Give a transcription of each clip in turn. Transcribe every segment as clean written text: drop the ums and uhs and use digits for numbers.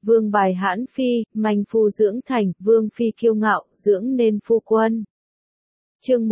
vương bài hãn phi, manh phu dưỡng thành, vương phi kiêu ngạo, dưỡng nên phu quân. Chương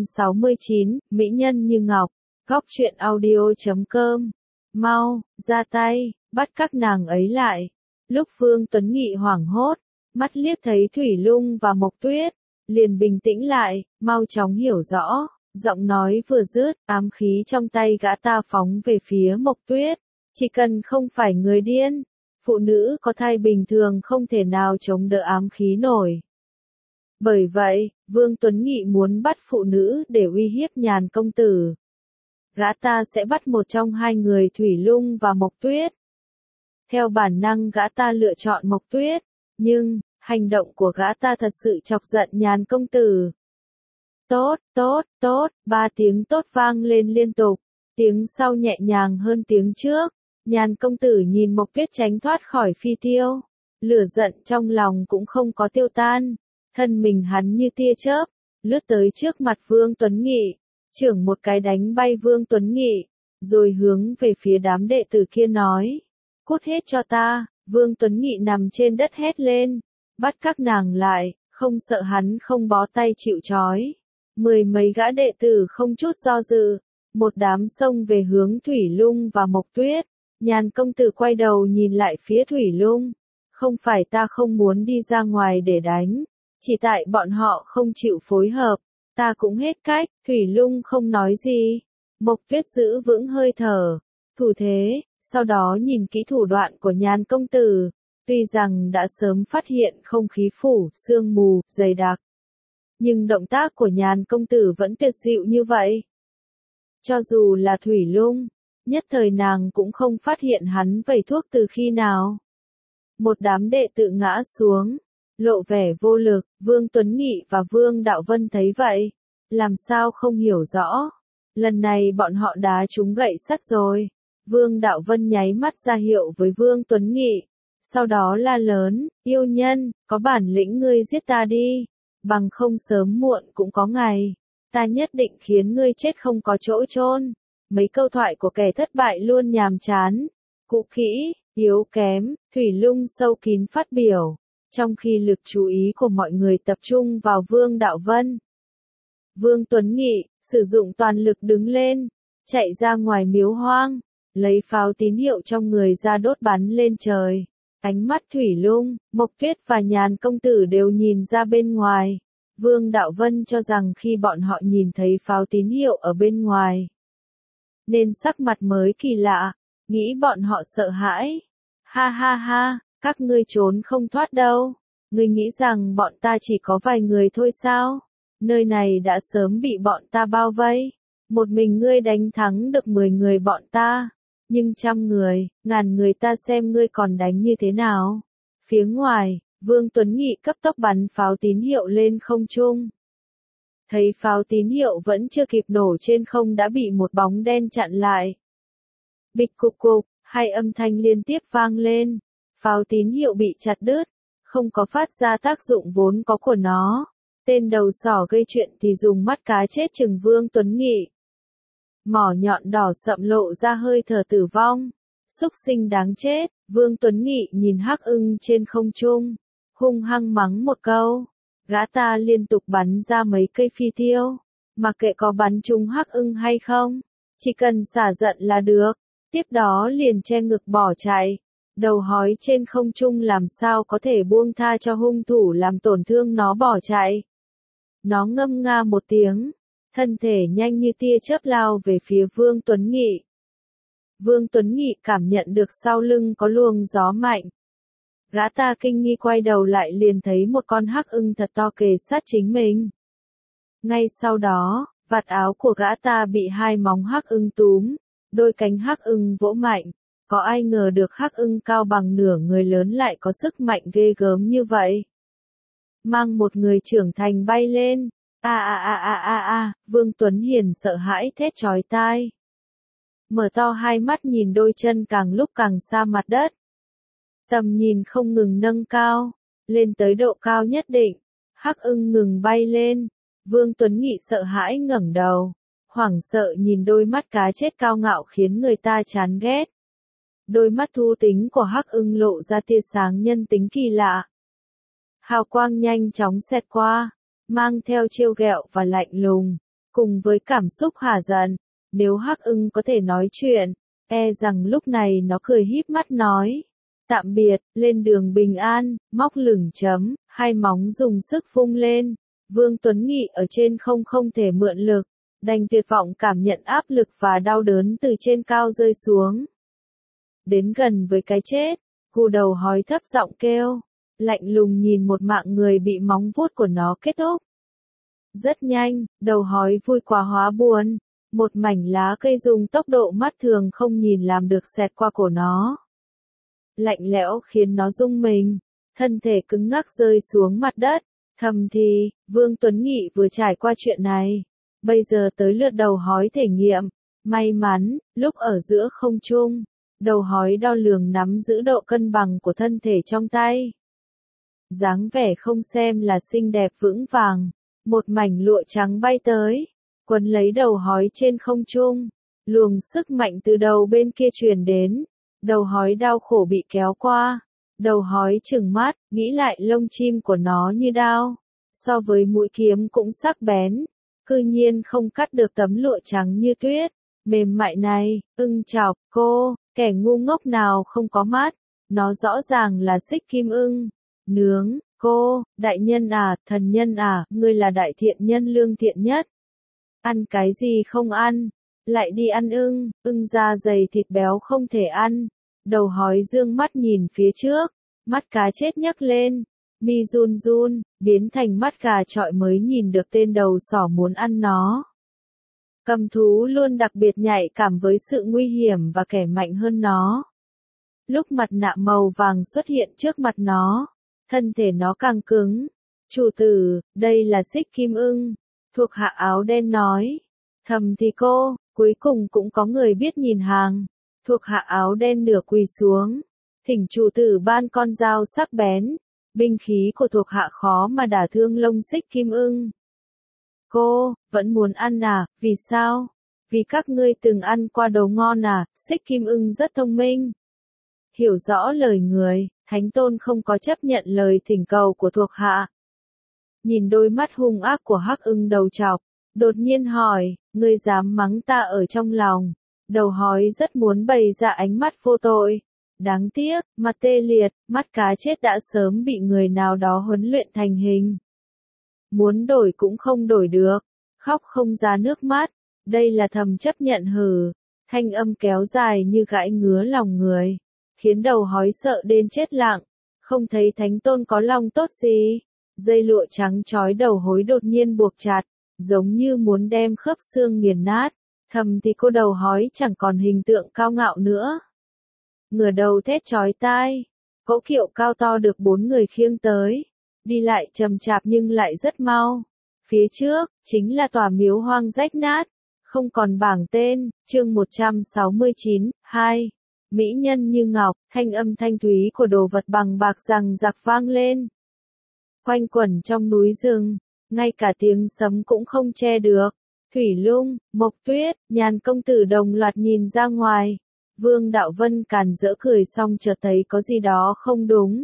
169, Mỹ nhân như ngọc, góc truyện audio.com. Mau, ra tay, bắt các nàng ấy lại. Lúc Vương Tuấn Nghị hoảng hốt, mắt liếc thấy Thủy Lung và Mộc Tuyết, liền bình tĩnh lại, mau chóng hiểu rõ, giọng nói vừa dứt, ám khí trong tay gã ta phóng về phía Mộc Tuyết. Chỉ cần không phải người điên, phụ nữ có thai bình thường không thể nào chống đỡ ám khí nổi. Bởi vậy, Vương Tuấn Nghị muốn bắt phụ nữ để uy hiếp Nhàn công tử. Gã ta sẽ bắt một trong hai người Thủy Lung và Mộc Tuyết. Theo bản năng gã ta lựa chọn Mộc Tuyết, nhưng, hành động của gã ta thật sự chọc giận Nhàn công tử. Tốt, tốt, tốt, 3 tiếng tốt vang lên liên tục, tiếng sau nhẹ nhàng hơn tiếng trước. Nhàn công tử nhìn Mộc Tuyết tránh thoát khỏi phi tiêu, lửa giận trong lòng cũng không có tiêu tan, thân mình hắn như tia chớp, lướt tới trước mặt Vương Tuấn Nghị, chưởng một cái đánh bay Vương Tuấn Nghị, rồi hướng về phía đám đệ tử kia nói, cút hết cho ta. Vương Tuấn Nghị nằm trên đất hét lên, bắt các nàng lại, không sợ hắn không bó tay chịu trói. 10 mấy gã đệ tử không chút do dự, một đám xông về hướng Thủy Lung và Mộc Tuyết. Nhàn công tử quay đầu nhìn lại phía Thủy Lung, không phải ta không muốn đi ra ngoài để đánh, chỉ tại bọn họ không chịu phối hợp, ta cũng hết cách. Thủy Lung không nói gì, Mộc Tuyết giữ vững hơi thở, thủ thế, sau đó nhìn kỹ thủ đoạn của Nhàn công tử, tuy rằng đã sớm phát hiện không khí phủ, sương mù, dày đặc, nhưng động tác của Nhàn công tử vẫn tuyệt diệu như vậy. Cho dù là Thủy Lung, nhất thời nàng cũng không phát hiện hắn vẩy thuốc từ khi nào. Một đám đệ tử ngã xuống, lộ vẻ vô lực, Vương Tuấn Nghị và Vương Đạo Vân thấy vậy, làm sao không hiểu rõ. Lần này bọn họ đá trúng gậy sắt rồi. Vương Đạo Vân nháy mắt ra hiệu với Vương Tuấn Nghị, sau đó la lớn, yêu nhân, có bản lĩnh ngươi giết ta đi, bằng không sớm muộn cũng có ngày, ta nhất định khiến ngươi chết không có chỗ chôn. Mấy câu thoại của kẻ thất bại luôn nhàm chán, cũ kỹ, yếu kém, Thủy Lung sâu kín phát biểu, trong khi lực chú ý của mọi người tập trung vào Vương Đạo Vân. Vương Tuấn Nghị, sử dụng toàn lực đứng lên, chạy ra ngoài miếu hoang, lấy pháo tín hiệu trong người ra đốt bắn lên trời. Ánh mắt Thủy Lung, Mộc Tuyết và Nhàn công tử đều nhìn ra bên ngoài. Vương Đạo Vân cho rằng khi bọn họ nhìn thấy pháo tín hiệu ở bên ngoài, nên sắc mặt mới kỳ lạ, nghĩ bọn họ sợ hãi. Ha ha ha, các ngươi trốn không thoát đâu. Ngươi nghĩ rằng bọn ta chỉ có vài người thôi sao? Nơi này đã sớm bị bọn ta bao vây. Một mình ngươi đánh thắng được 10 người bọn ta. Nhưng 100 người, 1000 người ta xem ngươi còn đánh như thế nào. Phía ngoài, Vương Tuấn Nghị cấp tốc bắn pháo tín hiệu lên không trung. Thấy pháo tín hiệu vẫn chưa kịp nổ trên không đã bị một bóng đen chặn lại. Bịch cục cục, 2 âm thanh liên tiếp vang lên. Pháo tín hiệu bị chặt đứt, không có phát ra tác dụng vốn có của nó. Tên đầu sỏ gây chuyện thì dùng mắt cá chết chừng Vương Tuấn Nghị. Mỏ nhọn đỏ sậm lộ ra hơi thở tử vong. Súc sinh đáng chết. Vương Tuấn Nghị nhìn Hắc Ưng trên không trung, hung hăng mắng một câu. Gã ta liên tục bắn ra mấy cây phi tiêu, mặc kệ có bắn trúng Hắc Ưng hay không, chỉ cần xả giận là được. Tiếp đó liền che ngực bỏ chạy. Đầu hói trên không trung làm sao có thể buông tha cho hung thủ làm tổn thương nó bỏ chạy. Nó ngâm nga một tiếng, thân thể nhanh như tia chớp lao về phía Vương Tuấn Nghị. Vương Tuấn Nghị cảm nhận được sau lưng có luồng gió mạnh. Gã ta kinh nghi quay đầu lại liền thấy một con Hắc Ưng thật to kề sát chính mình. Ngay sau đó, vạt áo của gã ta bị 2 móng Hắc Ưng túm, đôi cánh Hắc Ưng vỗ mạnh. Có ai ngờ được Hắc Ưng cao bằng nửa người lớn lại có sức mạnh ghê gớm như vậy. Mang một người trưởng thành bay lên. Vương Tuấn Hiền sợ hãi thét chói tai. Mở to hai mắt nhìn đôi chân càng lúc càng xa mặt đất. Tầm nhìn không ngừng nâng cao, lên tới độ cao nhất định. Hắc Ưng ngừng bay lên. Vương Tuấn Nghị sợ hãi ngẩng đầu, hoảng sợ nhìn đôi mắt cá chết cao ngạo khiến người ta chán ghét. Đôi mắt thú tính của Hắc Ưng lộ ra tia sáng nhân tính kỳ lạ. Hào quang nhanh chóng xẹt qua, mang theo trêu ghẹo và lạnh lùng, cùng với cảm xúc hả giận. Nếu Hắc Ưng có thể nói chuyện, e rằng lúc này nó cười híp mắt nói. Tạm biệt, lên đường bình an, móc lửng chấm, hai móng dùng sức vung lên. Vương Tuấn Nghị ở trên không thể mượn lực, đành tuyệt vọng cảm nhận áp lực và đau đớn từ trên cao rơi xuống. Đến gần với cái chết, cù đầu hói thấp giọng kêu, lạnh lùng nhìn một mạng người bị móng vuốt của nó kết thúc. Rất nhanh, đầu hói vui quá hóa buồn, một mảnh lá cây dùng tốc độ mắt thường không nhìn làm được xẹt qua cổ nó. Lạnh lẽo khiến nó rung mình, thân thể cứng ngắc rơi xuống mặt đất. Thầm thì, Vương Tuấn Nghị vừa trải qua chuyện này, bây giờ tới lượt đầu hói thể nghiệm. May mắn, lúc ở giữa không trung, đầu hói đo lường nắm giữ độ cân bằng của thân thể trong tay. Dáng vẻ không xem là xinh đẹp vững vàng, một mảnh lụa trắng bay tới, quấn lấy đầu hói trên không trung, luồng sức mạnh từ đầu bên kia truyền đến, đầu hói đau khổ bị kéo qua. Đầu hói trừng mắt, nghĩ lại lông chim của nó như đao, so với mũi kiếm cũng sắc bén, cư nhiên không cắt được tấm lụa trắng như tuyết, mềm mại này. Ưng chọc, cô, kẻ ngu ngốc nào không có mắt, nó rõ ràng là xích kim ưng. Nướng, cô, đại nhân à, thần nhân à, ngươi là đại thiện nhân lương thiện nhất. Ăn cái gì không ăn, lại đi ăn ưng, ưng da dày thịt béo không thể ăn. Đầu hói dương mắt nhìn phía trước, mắt cá chết nhấc lên, mi run run, biến thành mắt gà trọi mới nhìn được tên đầu sỏ muốn ăn nó. Cầm thú luôn đặc biệt nhạy cảm với sự nguy hiểm và kẻ mạnh hơn nó. Lúc mặt nạ màu vàng xuất hiện trước mặt nó, thân thể nó càng cứng. Chủ tử, đây là xích kim ưng, thuộc hạ áo đen nói. Thầm thì cô, cuối cùng cũng có người biết nhìn hàng. Thuộc hạ áo đen nửa quỳ xuống, thỉnh chủ tử ban con dao sắc bén, binh khí của thuộc hạ khó mà đả thương lông xích kim ưng. Cô, vẫn muốn ăn à, vì sao? Vì các ngươi từng ăn qua đồ ngon à, xích kim ưng rất thông minh. Hiểu rõ lời người, Thánh Tôn không có chấp nhận lời thỉnh cầu của thuộc hạ. Nhìn đôi mắt hung ác của Hắc Ưng đầu trọc, đột nhiên hỏi, ngươi dám mắng ta ở trong lòng. Đầu hói rất muốn bày ra ánh mắt vô tội. Đáng tiếc, mặt tê liệt, mắt cá chết đã sớm bị người nào đó huấn luyện thành hình. Muốn đổi cũng không đổi được, khóc không ra nước mắt, đây là thầm chấp nhận hử. Thanh âm kéo dài như gãi ngứa lòng người, khiến đầu hói sợ đến chết lặng, không thấy Thánh Tôn có lòng tốt gì. Dây lụa trắng trói đầu hối đột nhiên buộc chặt, giống như muốn đem khớp xương nghiền nát. Thầm thì cô đầu hói chẳng còn hình tượng cao ngạo nữa. Ngửa đầu thét chói tai, cỗ kiệu cao to được 4 người khiêng tới, đi lại chậm chạp nhưng lại rất mau. Phía trước, chính là tòa miếu hoang rách nát, không còn bảng tên. Chương 169, 2. Mỹ nhân như ngọc, thanh âm thanh thúy của đồ vật bằng bạc rằng giặc vang lên. Quanh quẩn trong núi rừng, ngay cả tiếng sấm cũng không che được. Thủy Lung, Mộc Tuyết, Nhàn công tử đồng loạt nhìn ra ngoài. Vương Đạo Vân càn rỡ cười xong chợt thấy có gì đó không đúng.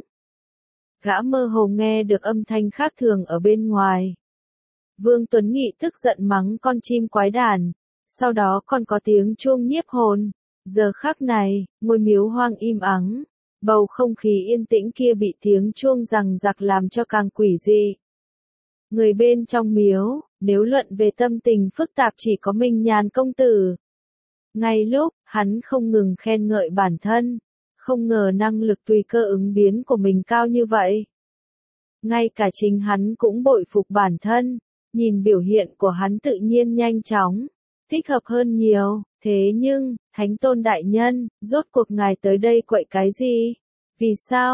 Gã mơ hồ nghe được âm thanh khác thường ở bên ngoài. Vương Tuấn Nghị tức giận mắng con chim quái đản, sau đó còn có tiếng chuông nhiếp hồn. Giờ khắc này, ngôi miếu hoang im ắng, bầu không khí yên tĩnh kia bị tiếng chuông giằng giặc làm cho càng quỷ dị. Người bên trong miếu, nếu luận về tâm tình phức tạp chỉ có mình Nhàn công tử. Ngay lúc, hắn không ngừng khen ngợi bản thân, không ngờ năng lực tùy cơ ứng biến của mình cao như vậy. Ngay cả chính hắn cũng bội phục bản thân, nhìn biểu hiện của hắn tự nhiên nhanh chóng, thích hợp hơn nhiều. Thế nhưng, Thánh Tôn đại nhân, rốt cuộc ngài tới đây quậy cái gì? Vì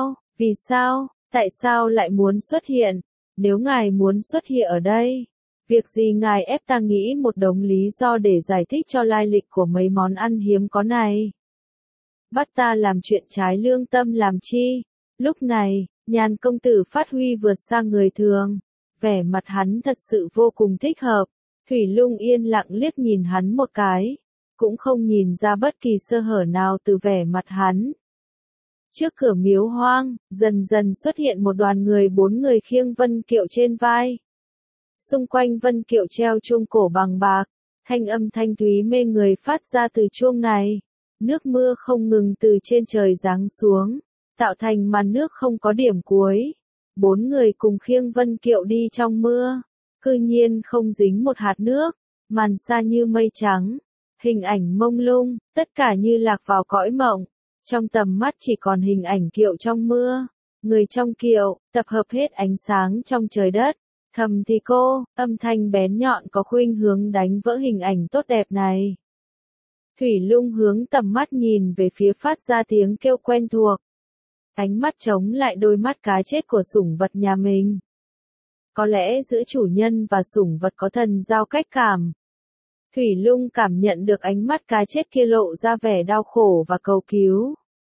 sao, tại sao lại muốn xuất hiện? Nếu ngài muốn xuất hiện ở đây, việc gì ngài ép ta nghĩ một đống lý do để giải thích cho lai lịch của mấy món ăn hiếm có này? Bắt ta làm chuyện trái lương tâm làm chi? Lúc này, Nhàn công tử phát huy vượt xa người thường, vẻ mặt hắn thật sự vô cùng thích hợp. Thủy Lung yên lặng liếc nhìn hắn một cái, cũng không nhìn ra bất kỳ sơ hở nào từ vẻ mặt hắn. Trước cửa miếu hoang, dần dần xuất hiện một đoàn người, 4 người khiêng vân kiệu trên vai. Xung quanh vân kiệu treo chuông cổ bằng bạc, thanh âm thanh thúy mê người phát ra từ chuông này. Nước mưa không ngừng từ trên trời giáng xuống, tạo thành màn nước không có điểm cuối. 4 người cùng khiêng vân kiệu đi trong mưa, cư nhiên không dính một hạt nước, màn xa như mây trắng, hình ảnh mông lung, tất cả như lạc vào cõi mộng. Trong tầm mắt chỉ còn hình ảnh kiệu trong mưa, người trong kiệu, tập hợp hết ánh sáng trong trời đất. Thầm thì cô, âm thanh bén nhọn có khuynh hướng đánh vỡ hình ảnh tốt đẹp này. Thủy Lung hướng tầm mắt nhìn về phía phát ra tiếng kêu quen thuộc. Ánh mắt chống lại đôi mắt cá chết của sủng vật nhà mình. Có lẽ giữa chủ nhân và sủng vật có thần giao cách cảm. Thủy Lung cảm nhận được ánh mắt cá chết kia lộ ra vẻ đau khổ và cầu cứu.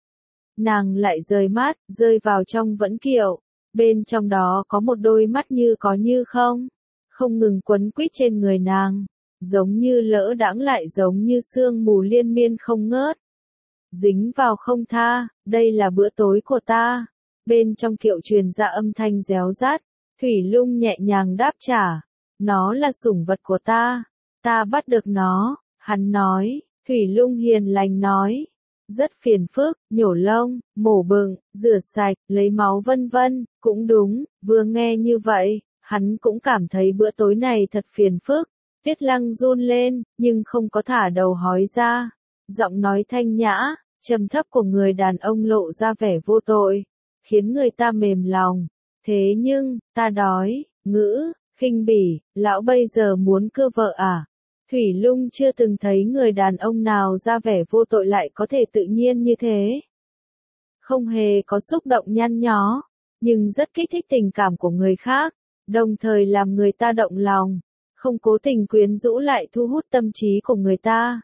Nàng lại rời mắt, rơi vào trong vẫn kiệu. Bên trong đó có một đôi mắt như có như không, không ngừng quấn quýt trên người nàng, giống như lỡ đãng lại giống như sương mù liên miên không ngớt. Dính vào không tha, đây là bữa tối của ta. Bên trong kiệu truyền ra âm thanh réo rát, Thủy Lung nhẹ nhàng đáp trả. Nó là sủng vật của ta bắt được nó, hắn nói. Thủy Lung hiền lành nói. Rất phiền phức, nhổ lông, mổ bụng, rửa sạch, lấy máu vân vân, cũng đúng, vừa nghe như vậy, hắn cũng cảm thấy bữa tối này thật phiền phức. Tiết Lăng run lên, nhưng không có thả đầu hói ra. Giọng nói thanh nhã, trầm thấp của người đàn ông lộ ra vẻ vô tội, khiến người ta mềm lòng. Thế nhưng, ta đói, ngữ, khinh bỉ, lão bây giờ muốn cưa vợ à? Thủy Lung chưa từng thấy người đàn ông nào ra vẻ vô tội lại có thể tự nhiên như thế. Không hề có xúc động nhăn nhó, nhưng rất kích thích tình cảm của người khác, đồng thời làm người ta động lòng, không cố tình quyến rũ lại thu hút tâm trí của người ta.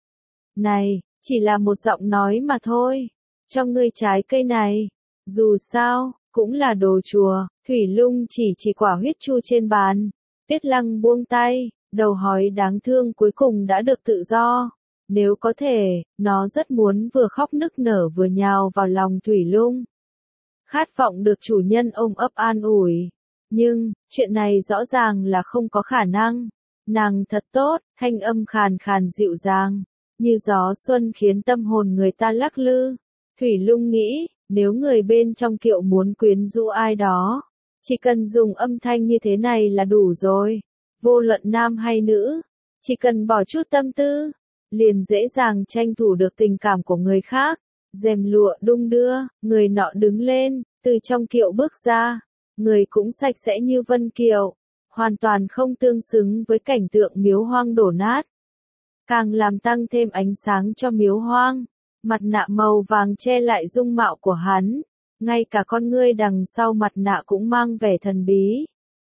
Này, chỉ là một giọng nói mà thôi, cho ngươi trái cây này, dù sao, cũng là đồ chùa. Thủy Lung chỉ quả huyết chu trên bàn. Tiết Lăng buông tay. Đầu hói đáng thương cuối cùng đã được tự do. Nếu có thể, nó rất muốn vừa khóc nức nở vừa nhào vào lòng Thủy Lung. Khát vọng được chủ nhân ôm ấp an ủi. Nhưng, chuyện này rõ ràng là không có khả năng. Nàng thật tốt, thanh âm khàn khàn dịu dàng, như gió xuân khiến tâm hồn người ta lắc lư. Thủy Lung nghĩ, nếu người bên trong kiệu muốn quyến rũ ai đó, chỉ cần dùng âm thanh như thế này là đủ rồi. Vô luận nam hay nữ, chỉ cần bỏ chút tâm tư, liền dễ dàng tranh thủ được tình cảm của người khác. Rèm lụa đung đưa, người nọ đứng lên, từ trong kiệu bước ra, người cũng sạch sẽ như vân kiệu, hoàn toàn không tương xứng với cảnh tượng miếu hoang đổ nát. Càng làm tăng thêm ánh sáng cho miếu hoang, mặt nạ màu vàng che lại dung mạo của hắn, ngay cả con ngươi đằng sau mặt nạ cũng mang vẻ thần bí.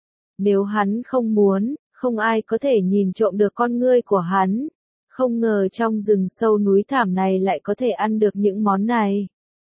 Nếu hắn không muốn, không ai có thể nhìn trộm được con ngươi của hắn. Không ngờ trong rừng sâu núi thảm này lại có thể ăn được những món này.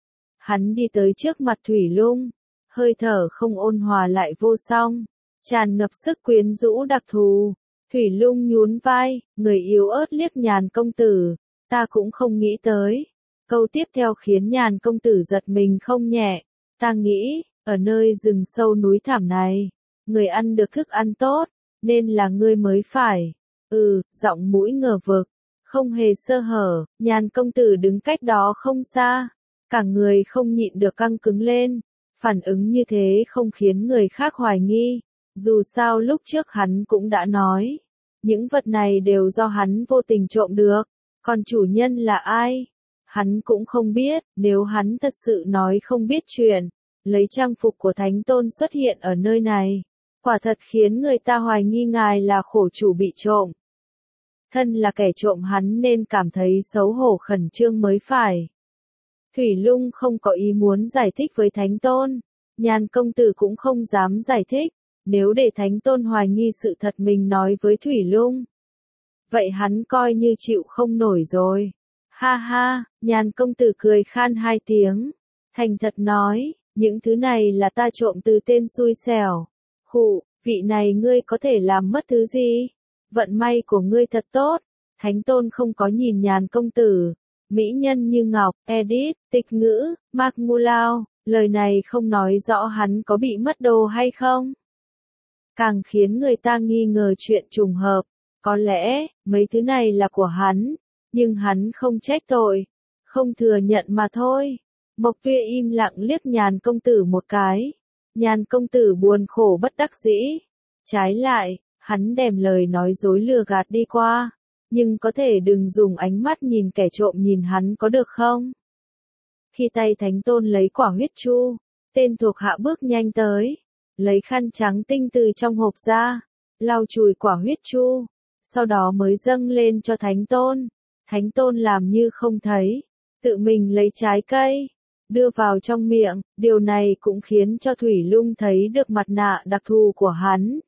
Hắn đi tới trước mặt Thủy Lung, hơi thở không ôn hòa lại vô song, tràn ngập sức quyến rũ đặc thù. Thủy Lung nhún vai, người yếu ớt liếc Nhàn công tử, ta cũng không nghĩ tới. Câu tiếp theo khiến Nhàn công tử giật mình không nhẹ, ta nghĩ, ở nơi rừng sâu núi thảm này, người ăn được thức ăn tốt, nên là ngươi mới phải. Giọng mũi ngờ vực, không hề sơ hở, Nhàn công tử đứng cách đó không xa, cả người không nhịn được căng cứng lên. Phản ứng như thế không khiến người khác hoài nghi, dù sao lúc trước hắn cũng đã nói, những vật này đều do hắn vô tình trộm được, còn chủ nhân là ai? Hắn cũng không biết. Nếu hắn thật sự nói không biết chuyện, lấy trang phục của Thánh Tôn xuất hiện ở nơi này, quả thật khiến người ta hoài nghi ngài là khổ chủ bị trộm. Thân là kẻ trộm hắn nên cảm thấy xấu hổ khẩn trương mới phải. Thủy Lung không có ý muốn giải thích với Thánh Tôn, Nhàn công tử cũng không dám giải thích, nếu để Thánh Tôn hoài nghi sự thật mình nói với Thủy Lung, vậy hắn coi như chịu không nổi rồi. Ha ha, Nhàn công tử cười khan hai tiếng, thành thật nói, những thứ này là ta trộm từ tên xui xẻo. Khụ, vị này ngươi có thể làm mất thứ gì? Vận may của ngươi thật tốt. Thánh Tôn không có nhìn Nhàn công tử. Mỹ nhân như ngọc, edit, tịch ngữ, Mạc Ngu Lao, lời này không nói rõ hắn có bị mất đồ hay không. Càng khiến người ta nghi ngờ chuyện trùng hợp. Có lẽ, mấy thứ này là của hắn, nhưng hắn không trách tội, không thừa nhận mà thôi. Mộc Tuyết im lặng liếc Nhàn công tử một cái. Nhàn công tử buồn khổ bất đắc dĩ. Trái lại, hắn đem lời nói dối lừa gạt đi qua. Nhưng có thể đừng dùng ánh mắt nhìn kẻ trộm nhìn hắn có được không? Khi tay Thánh Tôn lấy quả huyết chu, tên thuộc hạ bước nhanh tới, lấy khăn trắng tinh từ trong hộp ra, lau chùi quả huyết chu, sau đó mới dâng lên cho Thánh Tôn. Thánh Tôn làm như không thấy, tự mình lấy trái cây, đưa vào trong miệng, điều này cũng khiến cho Thủy Lung thấy được mặt nạ đặc thù của hắn.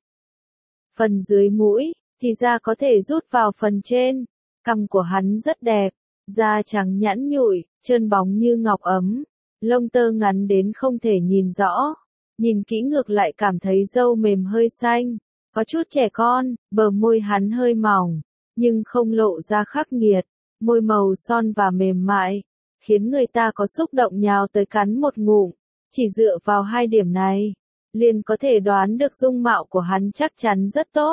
Phần dưới mũi, thì da có thể rút vào phần trên, cằm của hắn rất đẹp, da trắng nhẵn nhụi, trơn bóng như ngọc ấm, lông tơ ngắn đến không thể nhìn rõ, nhìn kỹ ngược lại cảm thấy râu mềm hơi xanh, có chút trẻ con, bờ môi hắn hơi mỏng, nhưng không lộ ra khắc nghiệt, môi màu son và mềm mại, khiến người ta có xúc động nhào tới cắn một ngụm, chỉ dựa vào hai điểm này, liền có thể đoán được dung mạo của hắn chắc chắn rất tốt.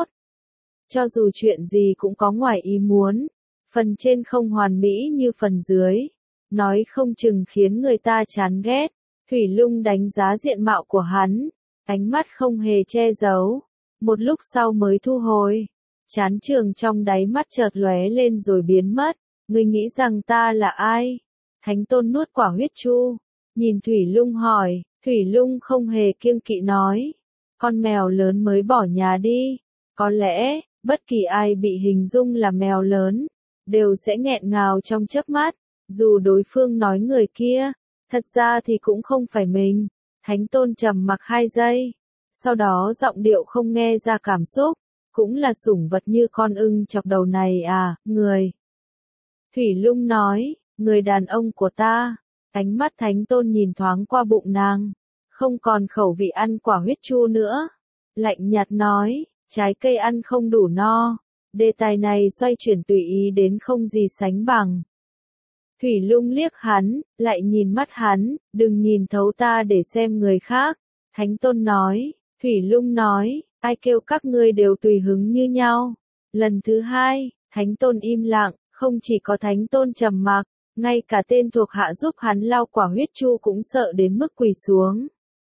Cho dù chuyện gì cũng có ngoài ý muốn, phần trên không hoàn mỹ như phần dưới, nói không chừng khiến người ta chán ghét. Thủy Lung đánh giá diện mạo của hắn, ánh mắt không hề che giấu, một lúc sau mới thu hồi. Chán trường trong đáy mắt chợt lóe lên rồi biến mất, ngươi nghĩ rằng ta là ai? Thánh Tôn nuốt quả huyết chu, nhìn Thủy Lung hỏi, Thủy Lung không hề kiêng kỵ nói, con mèo lớn mới bỏ nhà đi, có lẽ, bất kỳ ai bị hình dung là mèo lớn, đều sẽ nghẹn ngào trong chớp mắt, dù đối phương nói người kia, thật ra thì cũng không phải mình. Thánh Tôn trầm mặc 2 giây, sau đó giọng điệu không nghe ra cảm xúc, cũng là sủng vật như con ưng chọc đầu này à, người. Thủy Lung nói, người đàn ông của ta, ánh mắt Thánh Tôn nhìn thoáng qua bụng nàng, không còn khẩu vị ăn quả huyết chu nữa, lạnh nhạt nói, trái cây ăn không đủ no, đề tài này xoay chuyển tùy ý đến không gì sánh bằng. Thủy Lung liếc hắn, lại nhìn mắt hắn, đừng nhìn thấu ta để xem người khác. Thánh Tôn nói, Thủy Lung nói, ai kêu các ngươi đều tùy hứng như nhau. Lần thứ 2, Thánh Tôn im lặng, không chỉ có Thánh Tôn trầm mặc, ngay cả tên thuộc hạ giúp hắn lau quả huyết chu cũng sợ đến mức quỳ xuống.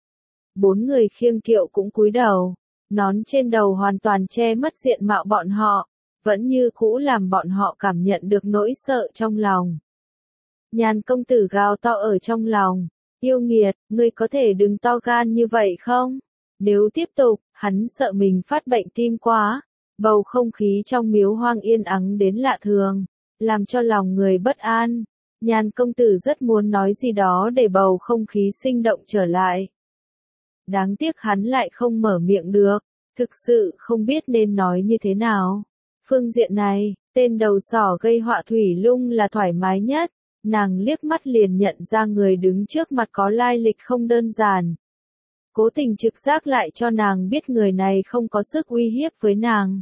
4 người khiêng kiệu cũng cúi đầu, nón trên đầu hoàn toàn che mất diện mạo bọn họ, vẫn như cũ làm bọn họ cảm nhận được nỗi sợ trong lòng. Nhàn công tử gào to ở trong lòng, yêu nghiệt, ngươi có thể đừng to gan như vậy không? Nếu tiếp tục, hắn sợ mình phát bệnh tim quá. Bầu không khí trong miếu hoang yên ắng đến lạ thường, làm cho lòng người bất an. Nhàn công tử rất muốn nói gì đó để bầu không khí sinh động trở lại. Đáng tiếc hắn lại không mở miệng được, thực sự không biết nên nói như thế nào. Phương diện này, tên đầu sỏ gây họa Thủy Lung là thoải mái nhất. Nàng liếc mắt liền nhận ra người đứng trước mặt có lai lịch không đơn giản. Cố tình trực giác lại cho nàng biết người này không có sức uy hiếp với nàng.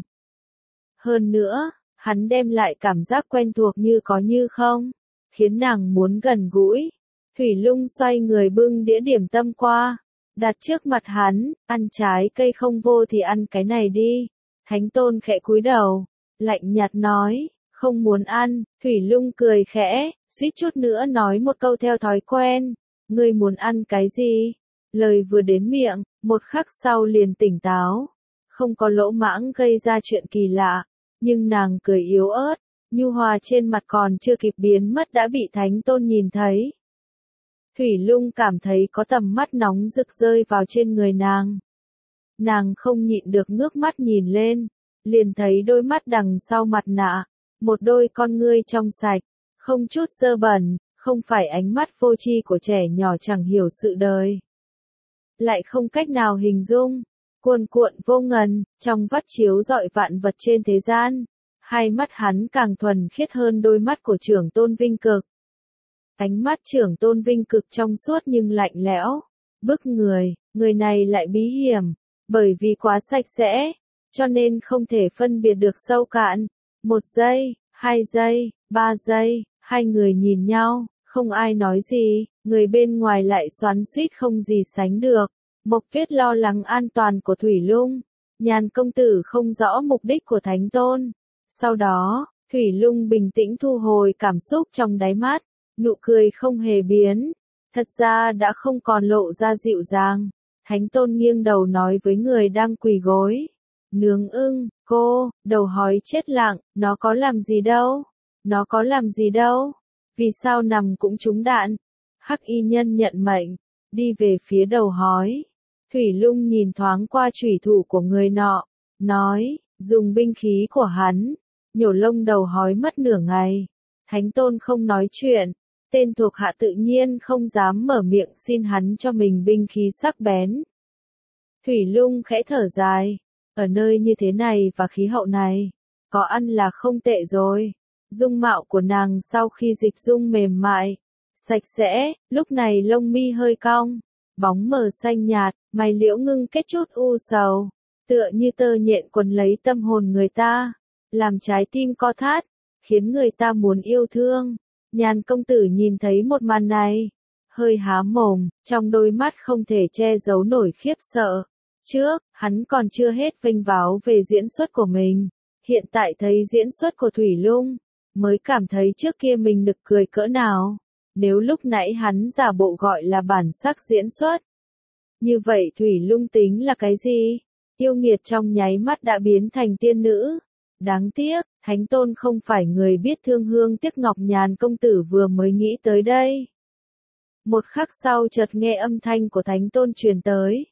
Hơn nữa, hắn đem lại cảm giác quen thuộc như có như không, khiến nàng muốn gần gũi. Thủy Lung xoay người bưng đĩa điểm tâm qua, đặt trước mặt hắn, ăn trái cây không vô thì ăn cái này đi. Thánh Tôn khẽ cúi đầu, lạnh nhạt nói, không muốn ăn. Thủy Lung cười khẽ, suýt chút nữa nói một câu theo thói quen, ngươi muốn ăn cái gì? Lời vừa đến miệng, một khắc sau liền tỉnh táo, không có lỗ mãng gây ra chuyện kỳ lạ, nhưng nàng cười yếu ớt, nhu hòa trên mặt còn chưa kịp biến mất đã bị Thánh Tôn nhìn thấy. Thủy Lung cảm thấy có tầm mắt nóng rực rơi vào trên người nàng. Nàng không nhịn được ngước mắt nhìn lên, liền thấy đôi mắt đằng sau mặt nạ, một đôi con ngươi trong sạch, không chút dơ bẩn, không phải ánh mắt vô tri của trẻ nhỏ chẳng hiểu sự đời. Lại không cách nào hình dung, cuồn cuộn vô ngần, trong vắt chiếu rọi vạn vật trên thế gian. Hai mắt hắn càng thuần khiết hơn đôi mắt của Trưởng Tôn Vinh Cực. Ánh mắt Trưởng Tôn Vinh Cực trong suốt nhưng lạnh lẽo, bức người, người này lại bí hiểm, bởi vì quá sạch sẽ, cho nên không thể phân biệt được sâu cạn. Một giây, 2 giây, 3 giây, hai người nhìn nhau, không ai nói gì, người bên ngoài lại xoắn xuýt không gì sánh được. Mộc Tuyết lo lắng an toàn của Thủy Lung, Nhàn công tử không rõ mục đích của Thánh Tôn. Sau đó, Thủy Lung bình tĩnh thu hồi cảm xúc trong đáy mắt, nụ cười không hề biến, thật ra đã không còn lộ ra dịu dàng. Thánh Tôn nghiêng đầu nói với người đang quỳ gối. Nướng ưng, cô, đầu hói chết lặng, nó có làm gì đâu, nó có làm gì đâu, vì sao nằm cũng trúng đạn. Hắc y nhân nhận mệnh, đi về phía đầu hói. Thủy Lung nhìn thoáng qua chủy thủ của người nọ, nói, dùng binh khí của hắn, nhổ lông đầu hói mất nửa ngày. Thánh Tôn không nói chuyện, tên thuộc hạ tự nhiên không dám mở miệng xin hắn cho mình binh khí sắc bén. Thủy Lung khẽ thở dài, ở nơi như thế này và khí hậu này, có ăn là không tệ rồi. Dung mạo của nàng sau khi dịch dung mềm mại, sạch sẽ, lúc này lông mi hơi cong, bóng mờ xanh nhạt, mày liễu ngưng kết chút u sầu, tựa như tơ nhện quấn lấy tâm hồn người ta, làm trái tim co thắt, khiến người ta muốn yêu thương. Nhàn công tử nhìn thấy một màn này, hơi há mồm, trong đôi mắt không thể che giấu nổi khiếp sợ. Trước, hắn còn chưa hết vênh váo về diễn xuất của mình, hiện tại thấy diễn xuất của Thủy Lung, mới cảm thấy trước kia mình nực cười cỡ nào. Nếu lúc nãy hắn giả bộ gọi là bản sắc diễn xuất, như vậy Thủy Lung tính là cái gì? Yêu nghiệt trong nháy mắt đã biến thành tiên nữ. Đáng tiếc, Thánh Tôn không phải người biết thương hương tiếc ngọc Nhàn công tử vừa mới nghĩ tới đây. Một khắc sau chợt nghe âm thanh của Thánh Tôn truyền tới.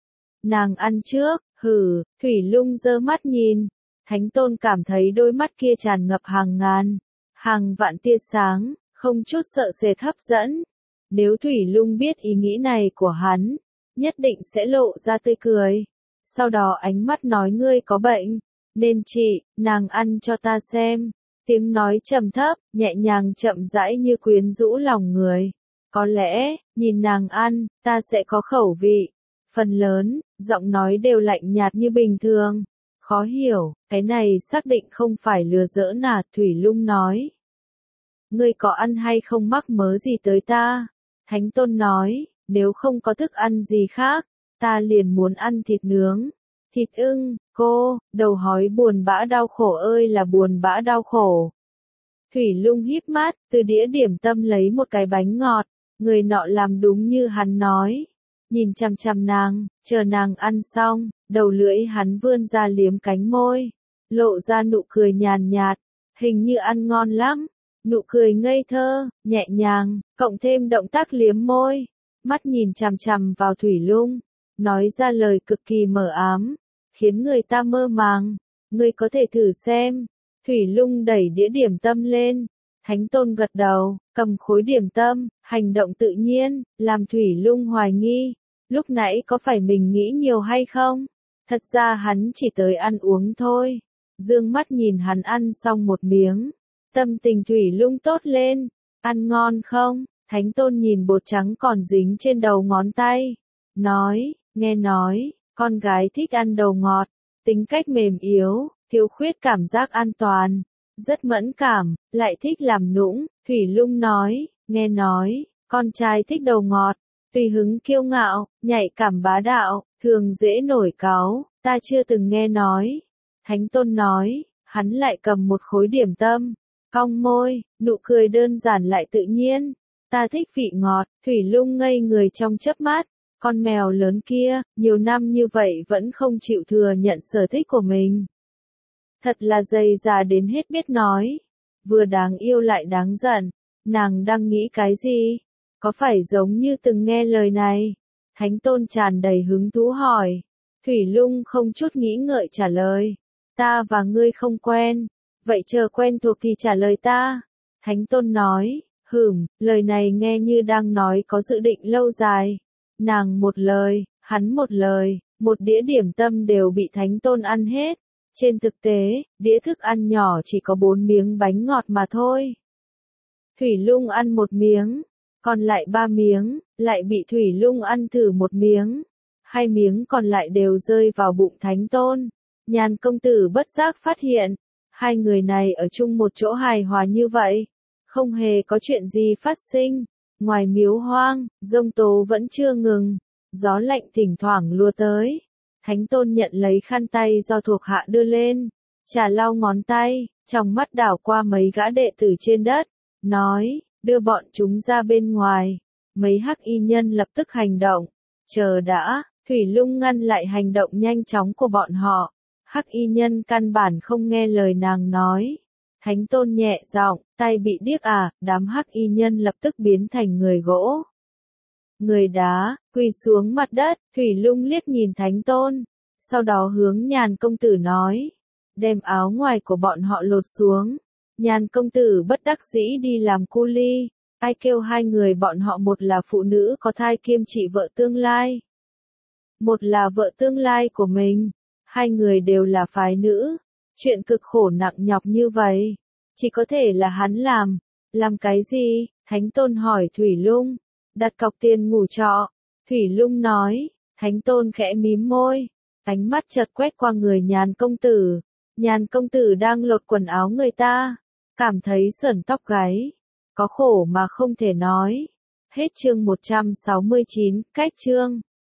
Nàng ăn trước, hử, Thủy Lung giơ mắt nhìn. Thánh Tôn cảm thấy đôi mắt kia tràn ngập hàng ngàn, hàng vạn tia sáng, không chút sợ sệt hấp dẫn. Nếu Thủy Lung biết ý nghĩ này của hắn, nhất định sẽ lộ ra tươi cười. Sau đó ánh mắt nói ngươi có bệnh, nên trị, nàng ăn cho ta xem. Tiếng nói trầm thấp, nhẹ nhàng chậm rãi như quyến rũ lòng người. Có lẽ, nhìn nàng ăn, ta sẽ có khẩu vị. Phần lớn, giọng nói đều lạnh nhạt như bình thường. Khó hiểu, cái này xác định không phải lừa giỡn à, Thủy Lung nói. Ngươi có ăn hay không mắc mớ gì tới ta? Thánh Tôn nói, nếu không có thức ăn gì khác, ta liền muốn ăn thịt nướng. Thịt ưng, cô, đầu hói buồn bã đau khổ ơi là buồn bã đau khổ. Thủy Lung híp mắt, từ đĩa điểm tâm lấy một cái bánh ngọt, người nọ làm đúng như hắn nói. Nhìn chằm chằm nàng, chờ nàng ăn xong, đầu lưỡi hắn vươn ra liếm cánh môi, lộ ra nụ cười nhàn nhạt, hình như ăn ngon lắm. Nụ cười ngây thơ, nhẹ nhàng, cộng thêm động tác liếm môi, mắt nhìn chằm chằm vào Thủy Lung, nói ra lời cực kỳ mờ ám, khiến người ta mơ màng. Ngươi có thể thử xem. Thủy Lung đẩy đĩa điểm tâm lên. Thánh Tôn gật đầu, cầm khối điểm tâm, hành động tự nhiên, làm Thủy Lung hoài nghi. Lúc nãy có phải mình nghĩ nhiều hay không? Thật ra hắn chỉ tới ăn uống thôi. Dương mắt nhìn hắn ăn xong một miếng. Tâm tình Thủy Lung tốt lên. Ăn ngon không? Thánh Tôn nhìn bột trắng còn dính trên đầu ngón tay. Nói, nghe nói, con gái thích ăn đầu ngọt. Tính cách mềm yếu, thiếu khuyết cảm giác an toàn. Rất mẫn cảm, lại thích làm nũng. Thủy Lung nói, nghe nói, con trai thích đầu ngọt. Tùy hứng kiêu ngạo, nhạy cảm bá đạo, thường dễ nổi cáu. Ta chưa từng nghe nói. Thánh Tôn nói, hắn lại cầm một khối điểm tâm. Cong môi, nụ cười đơn giản lại tự nhiên. Ta thích vị ngọt. Thủy Lung ngây người trong chớp mắt. Con mèo lớn kia, nhiều năm như vậy vẫn không chịu thừa nhận sở thích của mình. Thật là dày dà đến hết biết nói. Vừa đáng yêu lại đáng giận. Nàng đang nghĩ cái gì? Có phải giống như từng nghe lời này? Thánh Tôn tràn đầy hứng thú hỏi. Thủy Lung không chút nghĩ ngợi trả lời. Ta và ngươi không quen. Vậy chờ quen thuộc thì trả lời ta. Thánh Tôn nói. Lời này nghe như đang nói có dự định lâu dài. Nàng một lời, hắn một lời, một đĩa điểm tâm đều bị Thánh Tôn ăn hết. Trên thực tế, đĩa thức ăn nhỏ chỉ có 4 miếng bánh ngọt mà thôi. Thủy Lung ăn một miếng, còn lại 3 miếng, lại bị Thủy Lung ăn thử một miếng. 2 miếng còn lại đều rơi vào bụng Thánh Tôn. Nhàn công tử bất giác phát hiện, Hai người này ở chung một chỗ hài hòa như vậy, không hề có chuyện gì phát sinh. Ngoài miếu hoang, giông tố vẫn chưa ngừng, gió lạnh thỉnh thoảng lùa tới. Thánh Tôn nhận lấy khăn tay do thuộc hạ đưa lên, chà lau ngón tay, trong mắt đảo qua mấy gã đệ tử trên đất, nói, đưa bọn chúng ra bên ngoài. Mấy hắc y nhân lập tức hành động. Chờ đã, Thủy Lung ngăn lại hành động nhanh chóng của bọn họ. Hắc y nhân căn bản không nghe lời nàng nói. Thánh Tôn nhẹ giọng, tay bị điếc à, đám hắc y nhân lập tức biến thành người gỗ. Người đá, quỳ xuống mặt đất, Thủy Lung liếc nhìn Thánh Tôn, sau đó hướng Nhàn công tử nói, đem áo ngoài của bọn họ lột xuống. Nhàn công tử bất đắc dĩ đi làm cu li, ai kêu hai người bọn họ một là phụ nữ có thai kiêm chị vợ tương lai, một là vợ tương lai của mình, hai người đều là phái nữ, chuyện cực khổ nặng nhọc như vậy, chỉ có thể là hắn làm cái gì? Thánh Tôn hỏi Thủy Lung, đặt cọc tiền ngủ trọ, Thủy Lung nói, Thánh Tôn khẽ mím môi, ánh mắt chợt quét qua người Nhàn công tử đang lột quần áo người ta, cảm thấy sởn tóc gáy, có khổ mà không thể nói. Hết chương 169, cách chương.